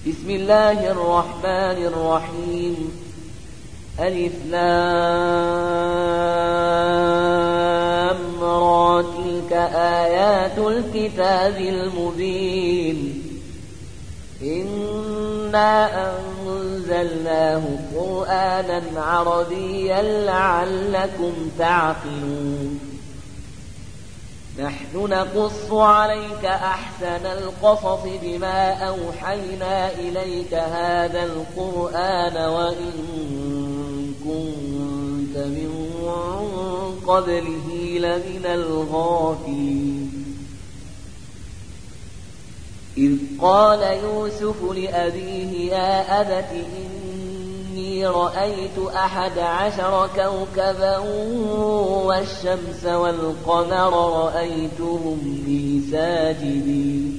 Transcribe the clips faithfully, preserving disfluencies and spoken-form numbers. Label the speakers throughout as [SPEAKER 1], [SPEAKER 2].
[SPEAKER 1] بسم الله الرحمن الرحيم. ألف لام را، تلك آيات الكتاب المبين. إنا أنزلناه قرآنا عربيا لعلكم تعقلون. نحن نقص عليك أحسن القصص بما أوحينا إليك هذا القرآن وإن كنت من قبله لمن الغافلين. إذ قال يوسف لأبيه يا أبت إني رأيت أحد عشر كوكبا والشمس والقمر رأيتهم لي ساجدين.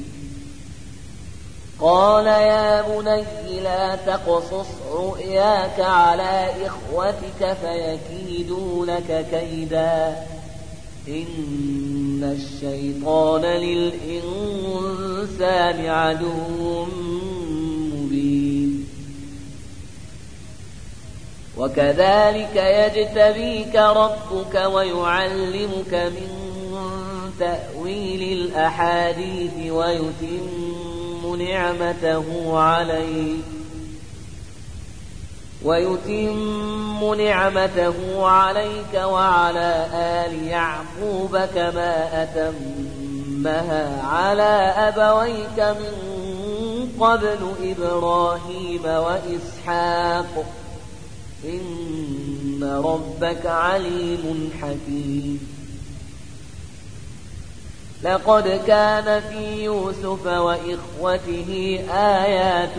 [SPEAKER 1] قال يا بني لا تقصص رؤياك على إخوتك فيكيدوا لك كيدا، إن الشيطان للإنسان عدو مبين. وكذلك يجتبيك ربك ويعلمك من تأويل الأحاديث ويتم نعمته عليك ويتم نعمته عليك وعلى آل يعقوب كما أتمها على أبويك من قبل إبراهيم وإسحاق، إن ربك عليم حكيم. لقد كان في يوسف وإخوته آيات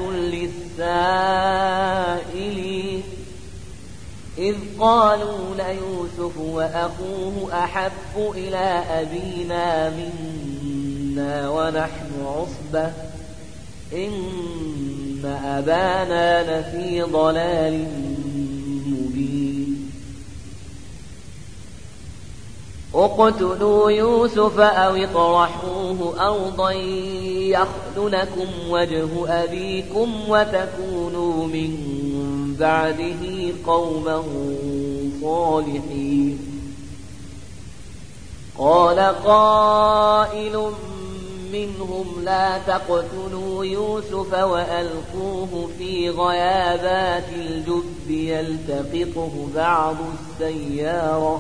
[SPEAKER 1] للسائلين، إذ قالوا ليوسف وأخوه أحب إلى أبينا منا ونحن عصبة إن أبانا لفي ضلال مبين. اقتلوا يوسف أو اطرحوه أرضا يخل لكم وجه أبيكم وتكونوا من بعده قوما صالحين. قال قائل منهم لا تقتلوا يوسف وألقوه في غيابات الجب يلتقطه بعض السيارة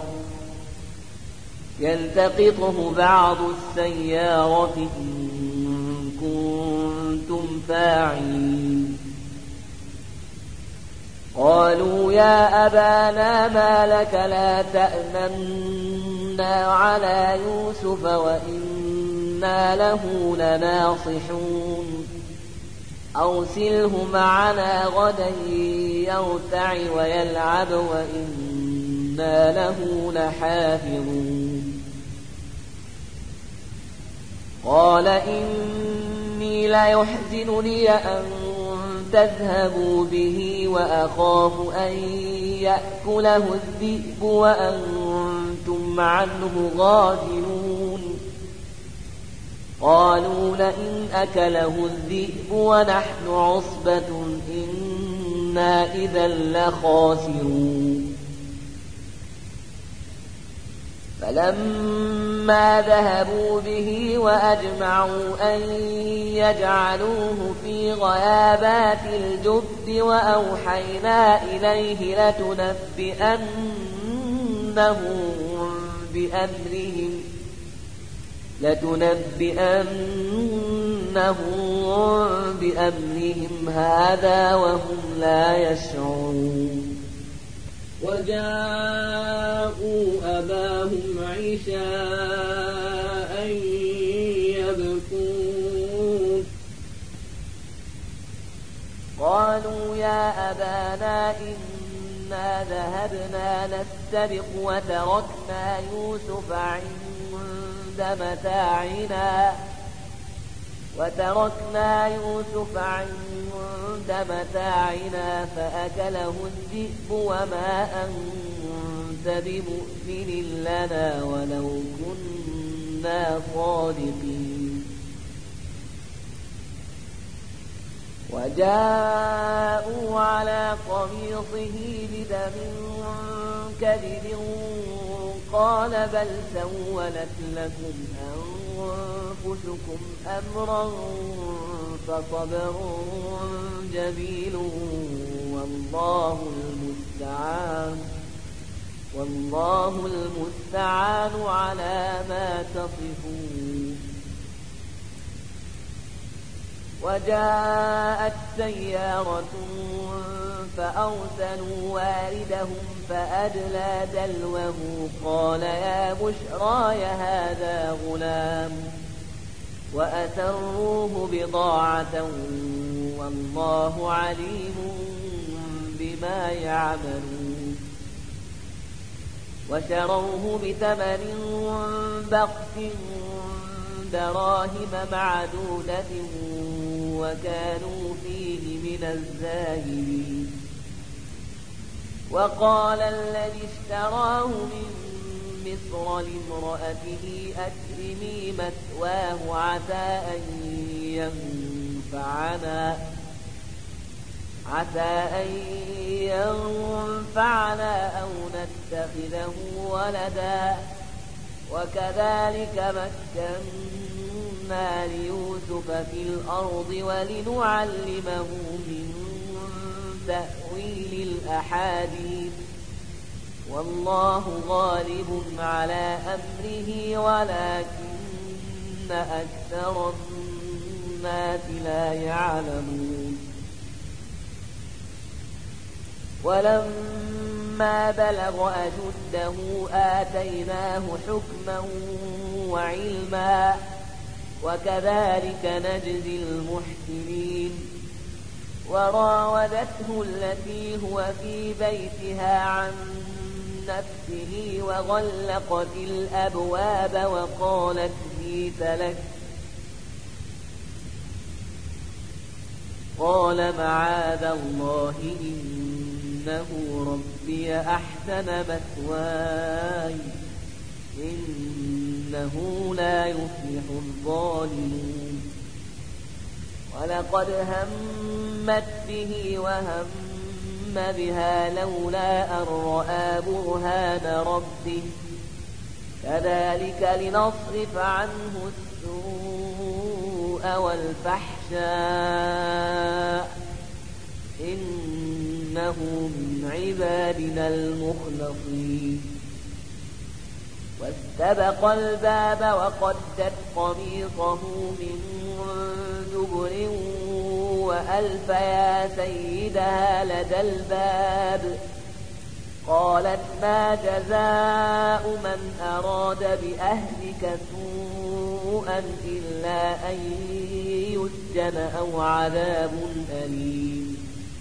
[SPEAKER 1] يلتقطه بعض السيارة إن كنتم فاعلين. قالوا يا أبانا ما لك لا تأمنا على يوسف وإنا له لناصحون. أرسله معنا غدا يرتع ويلعب وإنا له لحافظون. قال إني ليحزنني أن تذهبوا به وأخاف أن يأكله الذئب وأنتم عنه غافلون. قالوا لئن أكله الذئب ونحن عصبة إنا إذا لخاسرون. فلما ذهبوا به وأجمعوا أن يجعلوه في غيابات الجب وأوحينا إليه لتنبئنهم بأمرهم لتنبئنهم بأمرهم هذا وهم لا يشعرون.
[SPEAKER 2] وجاءوا أباهم عشاء يبكون.
[SPEAKER 1] قالوا يا أبانا إنا ذهبنا نستبق وتركنا يوسف عند متاعنا وتركنا يوسف عند متاعنا فأكله الذئب وما أنت بمؤمن لنا ولو كنا صادقين. وجاءوا على قميصه بدم كذب قال بل سولت لكم أنفسكم أمرا فصبر جميل والله المستعان والله المستعان على ما تصفون. وجاءت سيارة فأرسلوا واردهم فأدلى دلوه قال يا بشراي هذا غلام وأسروه بضاعة والله عليم بما يعملون. وشروه بثمن بخس دراهم معدودة وكانوا فيه من الزاهدين. وقال الذي اشتراه من مصر لامرأته أكرمي مثواه عسى أن ينفعنا عسى أن ينفعنا أو نتخذه ولدا وكذلك مكنا ليوسف في الأرض ولنعلمه من تأويل الأحاديث والله غالب على أمره ولكن أكثر الناس لا يعلمون. ولما بلغ أشده آتيناه حكما وعلما وكذلك نجزي المحسنين. وراودته التي هو في بيتها عن نفسه وغلقت الأبواب وقالت هيت لك قال معاذ الله إنه ربي أحسن مثواي إنه لا يفلح الظالمون. ولقد همت به وهم بها لولا أن رأى برهان ربه كذلك لنصرف عنه السوء والفحشاء إنه من عبادنا المخلصين. واستبق الباب وقدت قميصه من دبر وألف يا سيدها لدى الباب قالت ما جزاء من أراد بأهلك سوءا إلا أن يسجن أو عذاب أليم.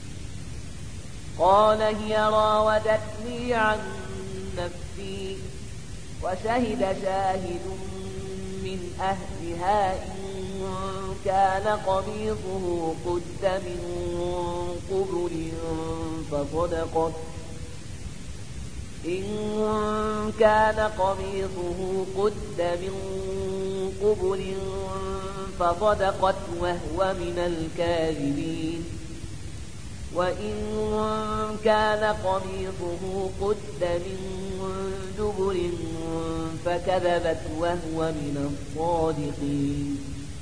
[SPEAKER 1] قال هي راودتني عن نفسي وشهد شاهد من أهلها إن كان قميصه قد من قبل فصدقت إن كان قميصه قد من قبل فصدقت وهو من الكاذبين. وإن كان قميصه قد من دبر فكذبت وهو من الصادقين.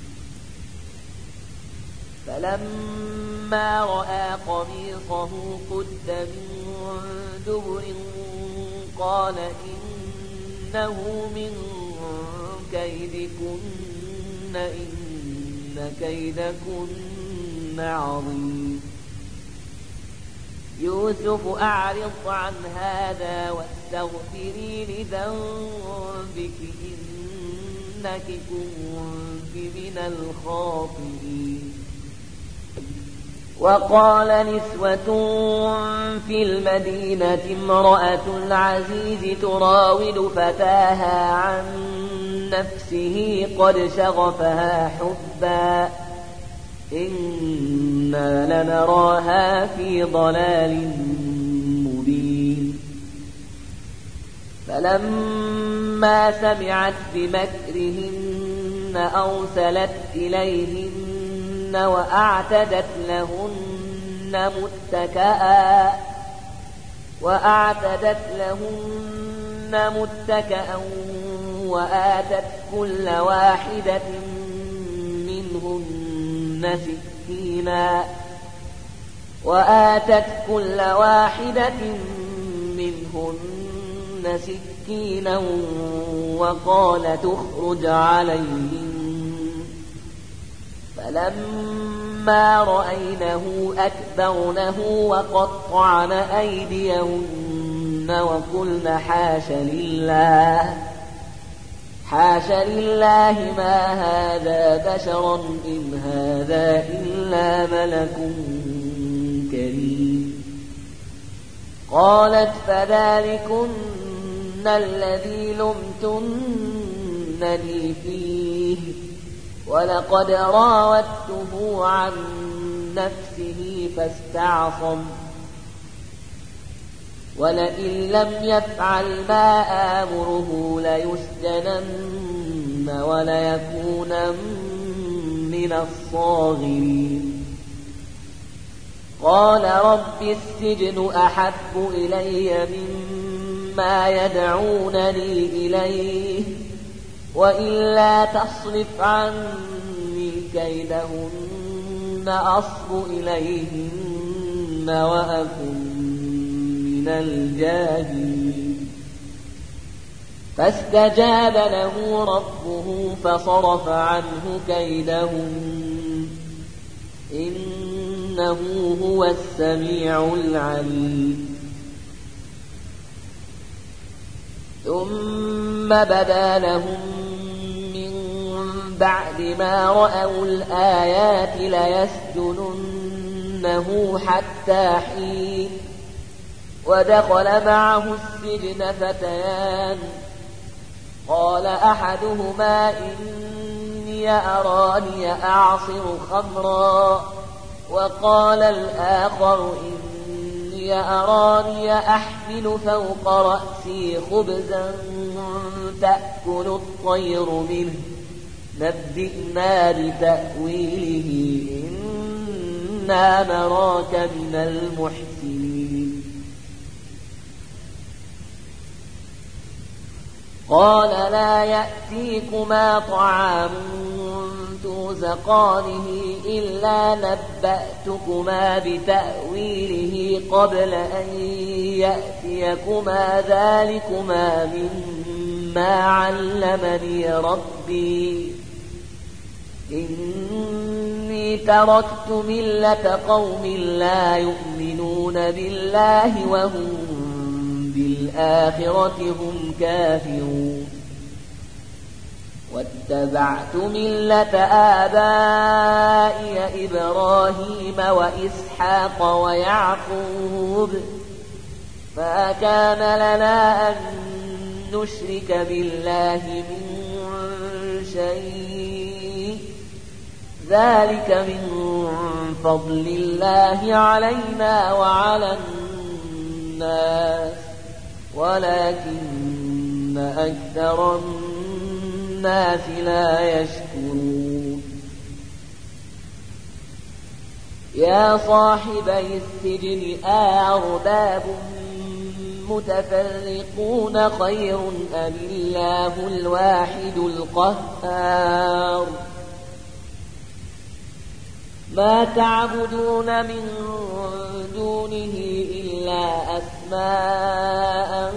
[SPEAKER 1] فلما رأى قميصه قد من دبر قال إنه من كيدكن إن كيدكن عظيم. يوسف أعرض عن هذا واستغفري لذنبك إنك كنت من الخاطئين. وقال نسوة في المدينة امرأة العزيز تراود فتاها عن نفسه قد شغفها حبا إنا لنراها في ضلال مبين. فلما سمعت بمكرهن أرسلت إليهن وأعتدت لهن متكئا وأعتدت لهن متكئا وآتت كل واحدة منهن سكينا وآتت كل واحدة منهن سكينا وقالت اخرج عليهم فلما رأينه أكبرنه وقطعن أيديهن وقلن حاش لله حاش لله ما هذا بشرا إن هذا إلا ملك كريم. قالت فذلكن الذي لمتنني فيه ولقد راودته عن نفسه فاستعصم ولئن لم يفعل ما آمره ليسجنن وليكونن من الصاغرين. قال رب السجن أحب إلي مما يدعونني إليه وإلا تصرف عني كيدهن أصب إليهن وأكن من الجاهلين. فاستجاب له ربه فصرف عنه كيدهن إنه هو السميع العليم. ثم بدا لهم من بعد ما رأوا الآيات ليسجننه حتى حين. ودخل معه السجن فتيان قال أحدهما إني أراني أعصر خمرا وقال الآخر إني أراني أحمل فوق رأسي خبزا تأكل الطير منه نبئنا بتأويله إنا نراك من المحسنين. قال لا يأتيكما طعام ترزقانه إلا نبأتكما بتأويله قبل أن يأتيكما ذلكما مما علمني ربي إني تركت ملة قوم لا يؤمنون بالله وهم بالآخرة هم كافرون. واتبعت ملة آبائي إبراهيم وإسحاق ويعقوب ما كان لنا أن نشرك بالله من شيء ذلك من فضل الله علينا وعلى الناس ولكن أكثر الناس لا يشكرون. يا صاحبي السجن أأرباب متفرقون خير أم الله الواحد القهار. ما تعبدون من دونه إلا أسماء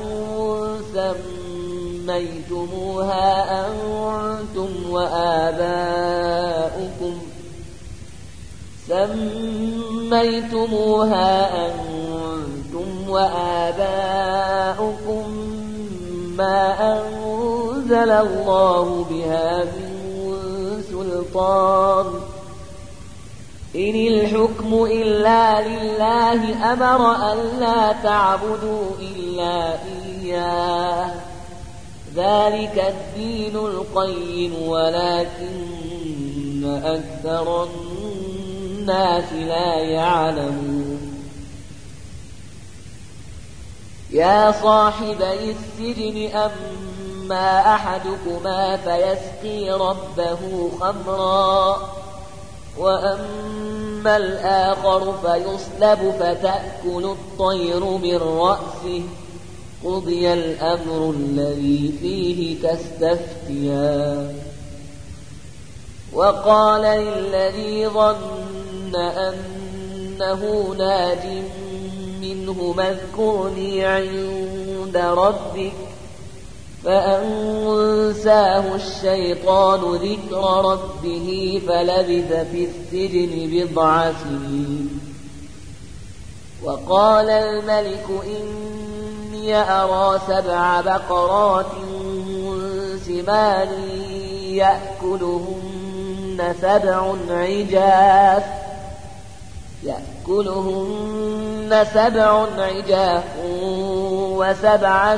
[SPEAKER 1] سميتموها أنتم وآباؤكم سميتموها أنتم وآباؤكم ما أنزل الله بها من سلطان إن الحكم إلا لله أمر ألا تعبدوا إلا إياه ذلك الدين القيم ولكن أكثر الناس لا يعلمون. يا صاحبي السجن أما أحدكما فيسقي ربه خمرا وأما الآخر فيصلب فتأكل الطير من رأسه قضي الأمر الذي فيه تستفتيان. وقال للذي ظن أنه ناج منه اذكرني عند ربك فأنساه الشيطان ذكر ربه فلبث في السجن بضع سنين. وقال الملك إني أرى سبع بقرات سمان يأكلهن سبع عجاف يأكلهن سبع عجاف وسبع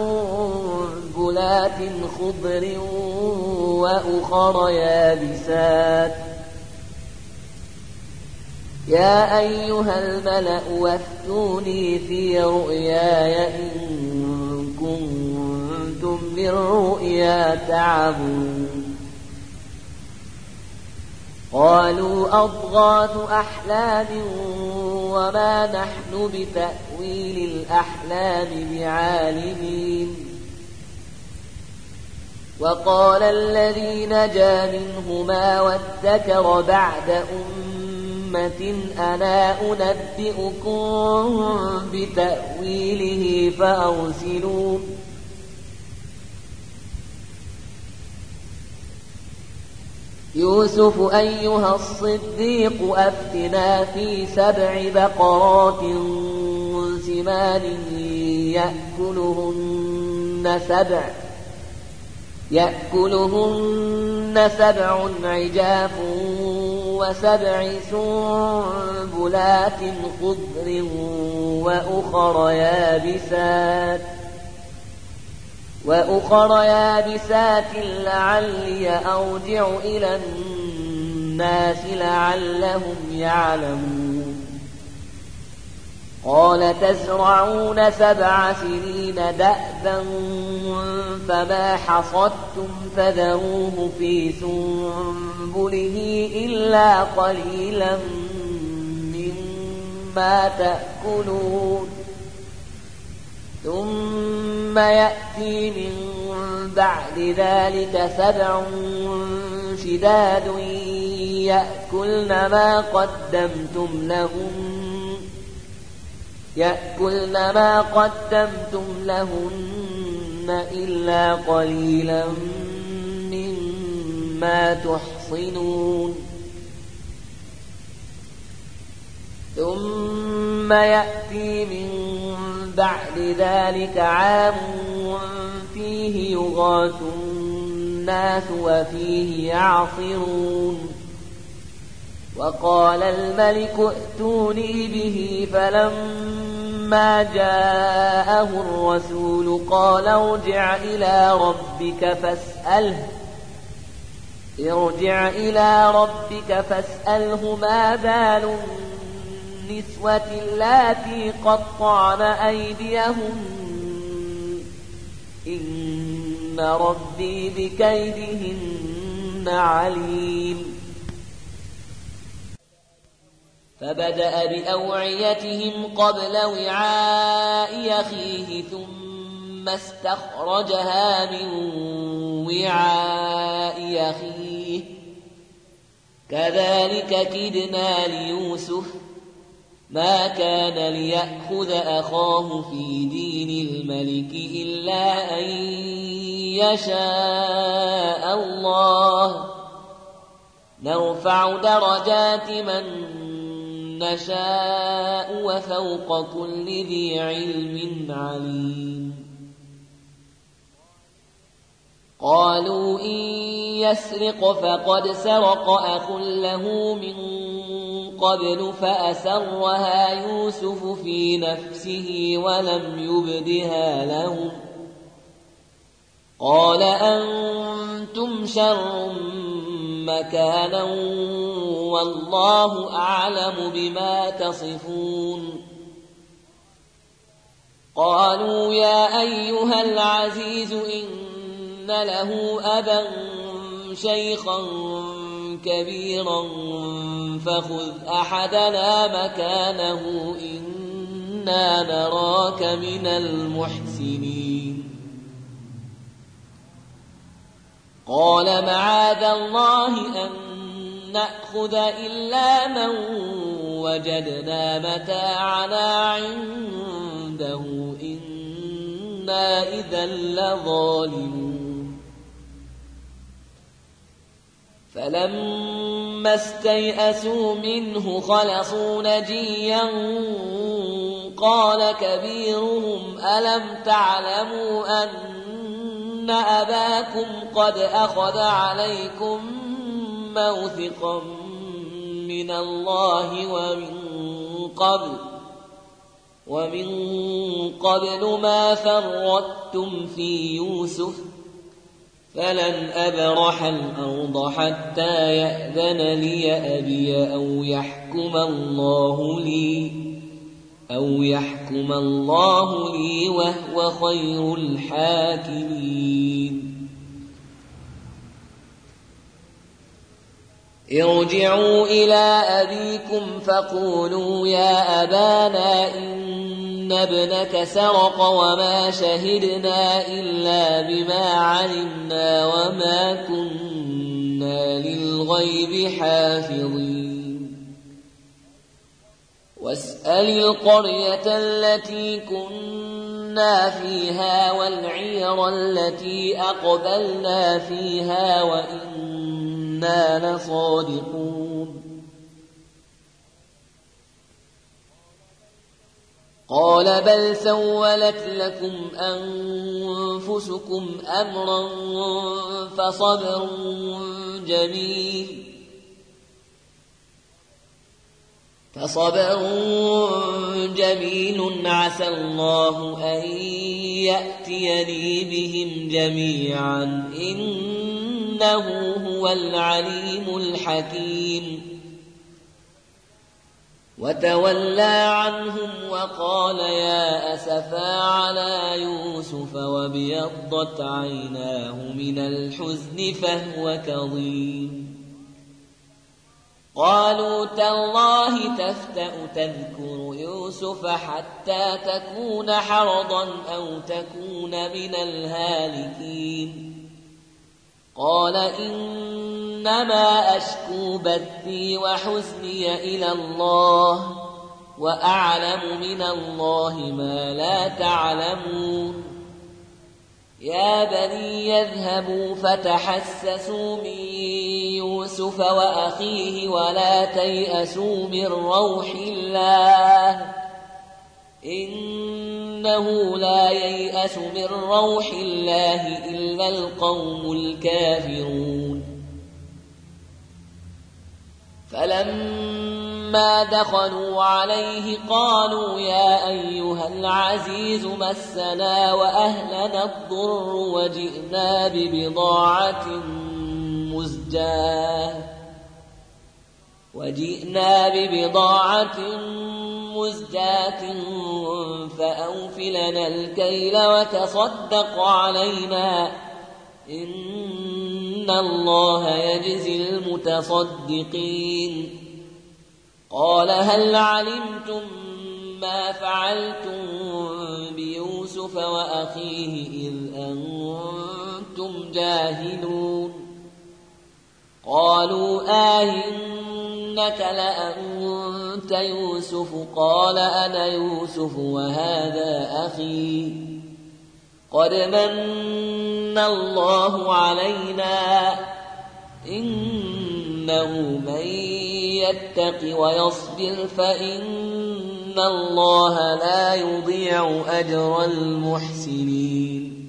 [SPEAKER 1] سنبلات خضر وأخر يابسات. يا أيها الملأ وافتوني في رؤياي إن كنتم بالرؤيا تعبون. قالوا أضغاث أحلام وما نحن بتأويل الأحلام بعالمين. وقال الذي نجا منهما وادكر بعد أمة أنا أنبئكم بتأويله فأرسلون. يوسف أيها الصديق أفتنا في سبع بقرات سمان يأكلهن سبع يأكلهن سبع عجاف وسبع سنبلات خضر وأخر يابسات وأخر يابسات لعلي أرجع إلى الناس لعلهم يعلمون. قال تزرعون سبع سنين دأبا فما حصدتم فذروه في سنبله إلا قليلا مما تأكلون. ثم يأتي من بعد ذلك سبع شداد يأكلن ما قدمتم لهن يأكلن ما قدمتم لهن إلا قليلا مما تحصنون. ثم يأتي من بعد ذلك عام فيه يغاث الناس وفيه يعصرون. وقال الملك ائتوني به فلما جاءه الرسول قال ارجع إلى ربك فاسأله ارجع إلى ربك فاسأله ما بال النسوة اللاتي قطعن أيديهن إن ربي بكيدهن عليم. فبدأ بأوعيتهم قبل وعاء أخيه ثم استخرجها من وعاء أخيه كذلك كدنا ليوسف ما كان ليأخذ أخاه في دين الملك إلا أن يشاء الله نرفع درجات من نشاء وفوق كل ذي علم عليم. قالوا إن يسرق فقد سرق أخ له من قبل فأسرها يوسف في نفسه ولم يبدها لهم قال أنتم شر مكانا والله أعلم بما تصفون. قالوا يا أيها العزيز إن له أبا شيخا كبيرا فخذ أحدنا مكانه إنا نراك من المحسنين قال معاذ الله أن نأخذ إلا من وجدنا متاعنا عنده إنا إذا لظالمون فلما استيئسوا منه خلصوا نجيا قال كبيرهم ألم تعلموا أن أباكم قد أخذ عليكم موثقا من الله ومن قبل ومن قبل ما فرطتم في يوسف فلن أبرح الأرض حتى يأذن لي أبي أو يحكم الله لي أو يحكم الله لي وهو خير الحاكمين ارجعوا إلى أبيكم فقولوا يا أبانا إن ابنك سرق وما شهدنا إلا بما علمنا وما كنا للغيب حافظين واسأل القرية التي كنا فيها والعير التي أقبلنا فيها وإنا لصادقون قال بل سولت لكم أنفسكم أمرا فصبر جميل فصبر جميل عسى الله أن يأتيني بهم جميعا إنه هو العليم الحكيم وتولى عنهم وقال يا أسفا على يوسف وابيضت عيناه من الحزن فهو كظيم قالوا تالله تفتأ تذكر يوسف حتى تكون حرضا أو تكون من الهالكين قال إنما أشكو بثي وحزني إلى الله وأعلم من الله ما لا تعلمون يا بني يذهبوا فتحسسوا من يوسف وأخيه ولا تيأسوا من روح الله إنه لا ييأس من روح الله إلا القوم الكافرون فلما دخلوا عليه قالوا يا أيها العزيز مسنا وأهلنا الضر وجئنا ببضاعة مزجاة وجئنا ببضاعة مزجاة فأوف لنا الكيل وتصدق علينا إن الله يجزي المتصدقين قال هل علمتم ما فعلتم بيوسف وأخيه إذ أنتم جاهلون قالوا آئنك لأنت يوسف قال أنا يوسف وهذا أخي قد من الله علينا إنه من يتق ويصبر فإن الله لا يضيع أجر المحسنين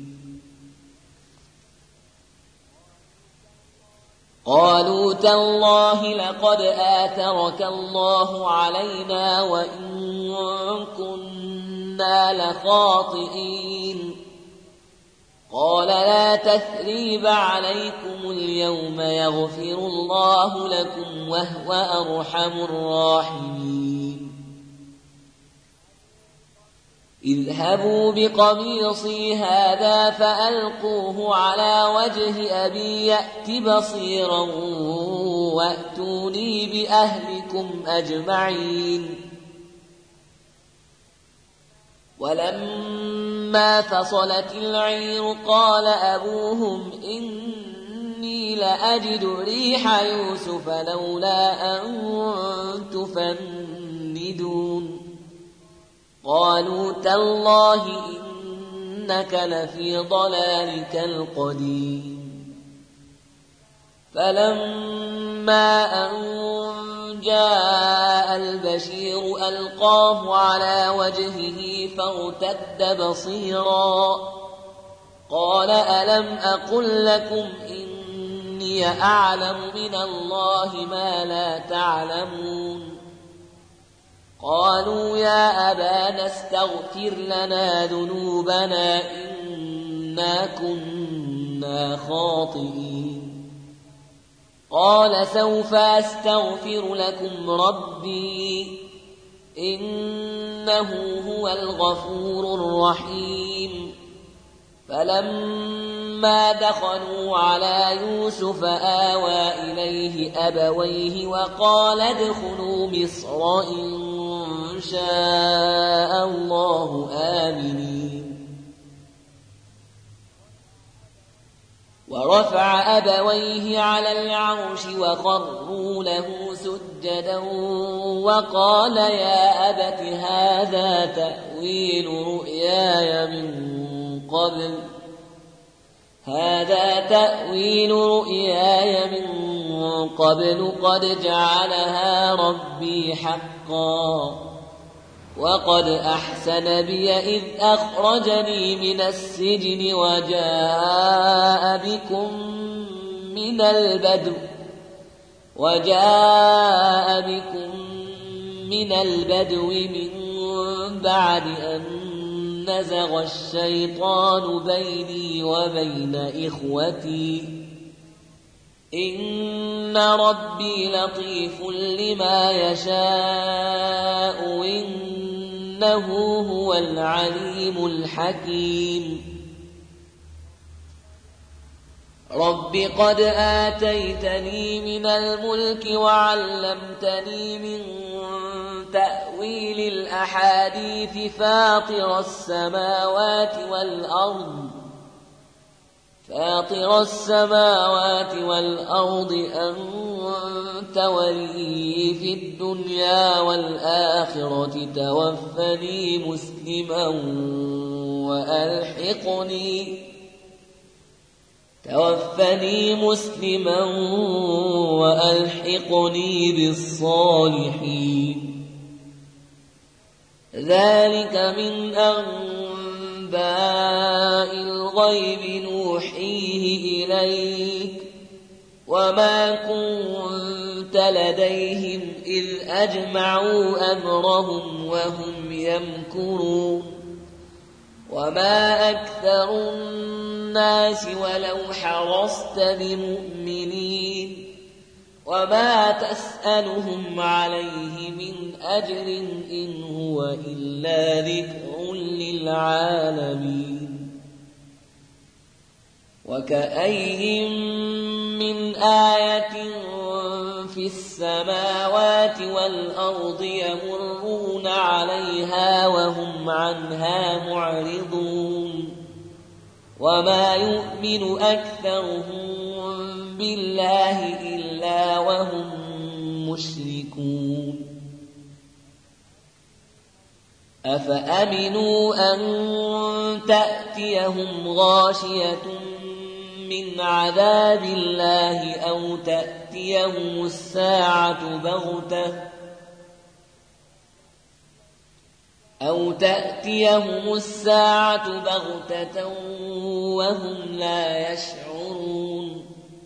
[SPEAKER 1] قالوا تالله لقد آثرك الله علينا وإن كنا لخاطئين قال لا تثريب عليكم اليوم يغفر الله لكم وهو أرحم الراحمين اذهبوا بقميصي هذا فألقوه على وجه أبي يأت بصيرا وأتوني بأهلكم أجمعين. ولما فصلت العير قال أبوهم إني لأجد ريح يوسف لولا أن تفندون. قالوا تالله إنك لفي ضلالك القديم. فلما أن جاء البشير ألقاه على وجهه فارتد بصيرا قال ألم أقل لكم إني أعلم من الله ما لا تعلمون. قالوا يا أبانا استغفر لنا ذنوبنا إنا كنا خاطئين. قال سوف أستغفر لكم ربي إنه هو الغفور الرحيم. فلما دخلوا على يوسف آوى إليه أبويه وقال ادخلوا مصر إن شاء الله آمنين. ورفع أبويه على العرش وخروا له سجدا وقال يا أبت هذا تأويل رؤياي من قبل هذا تأويل رؤياي من قبل قد جعلها ربي حقا وقد أحسن بي إذ أخرجني من السجن وجاء بكم من البدو وجاء بكم من البدو من بعد أن نزغ الشيطان بيني وبين إخوتي إن ربي لطيف لما يشاء إنه هو العليم الحكيم. رب قد آتيتني من الملك وعلمتني من تأويل الأحاديث فاطر السماوات والأرض فاطر السماوات والأرض أنت ولي في الدنيا والآخرة توفني مسلما وألحقني توفني مسلما وألحقني بالصالحين. ذلك من أنباء الغيب نوحيه إليك وما كنت لديهم إذ أجمعوا أمرهم وهم يمكرون. وما أكثر الناس ولو حرصت بمؤمنين وما تسألهم عليه من أجر إن هو إلا ذكر للعالمين. وكأين من آية في السماوات والأرض يمرون عليها وهم عنها معرضون وما يؤمن أكثرهم بالله إلا وهم مشركون. أفأمنوا أن تأتيهم غاشية من عذاب الله أو تأتيهم الساعة بغتة أو تأتيهم الساعة بغتة وهم لا يشعرون.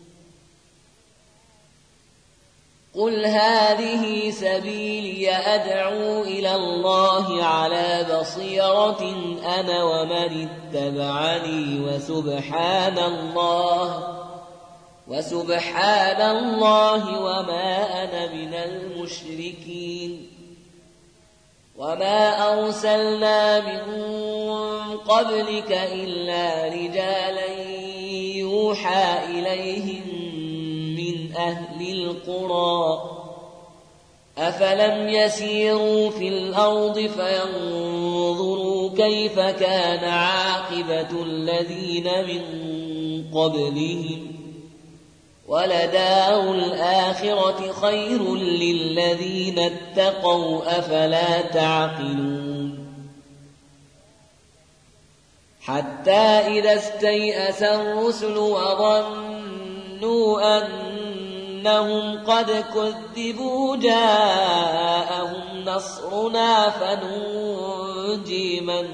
[SPEAKER 1] قل هذه سبيلي أدعو إلى الله على بصيرة أنا ومن اتبعني وسبحان الله وسبحان الله وما أنا من المشركين. وما أرسلنا من قبلك إلا رجالا يوحى إليهم من أهل القرى أفلم يسيروا في الأرض فينظروا كيف كان عاقبة الذين من قبلهم ولدار الآخرة خير للذين اتقوا أفلا تعقلون حتى إذا استيأس الرسل وظنوا أنهم قد كذبوا جاءهم نصرنا فننجي من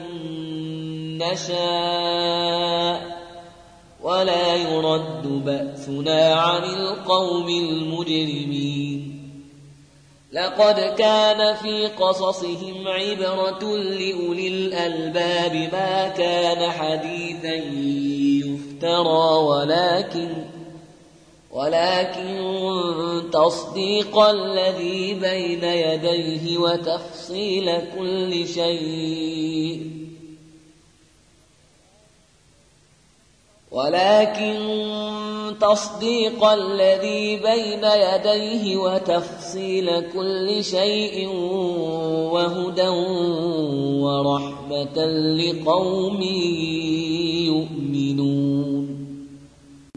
[SPEAKER 1] نشاء ولا يرد بأسنا عن القوم المجرمين لقد كان في قصصهم عبرة لأولي الألباب ما كان حديثا يفترى ولكن ولكن تصديق الذي بين يديه وتفصيل كل شيء ولكن تصديق الذي بين يديه وتفصيل كل شيء وهدى ورحمة لقوم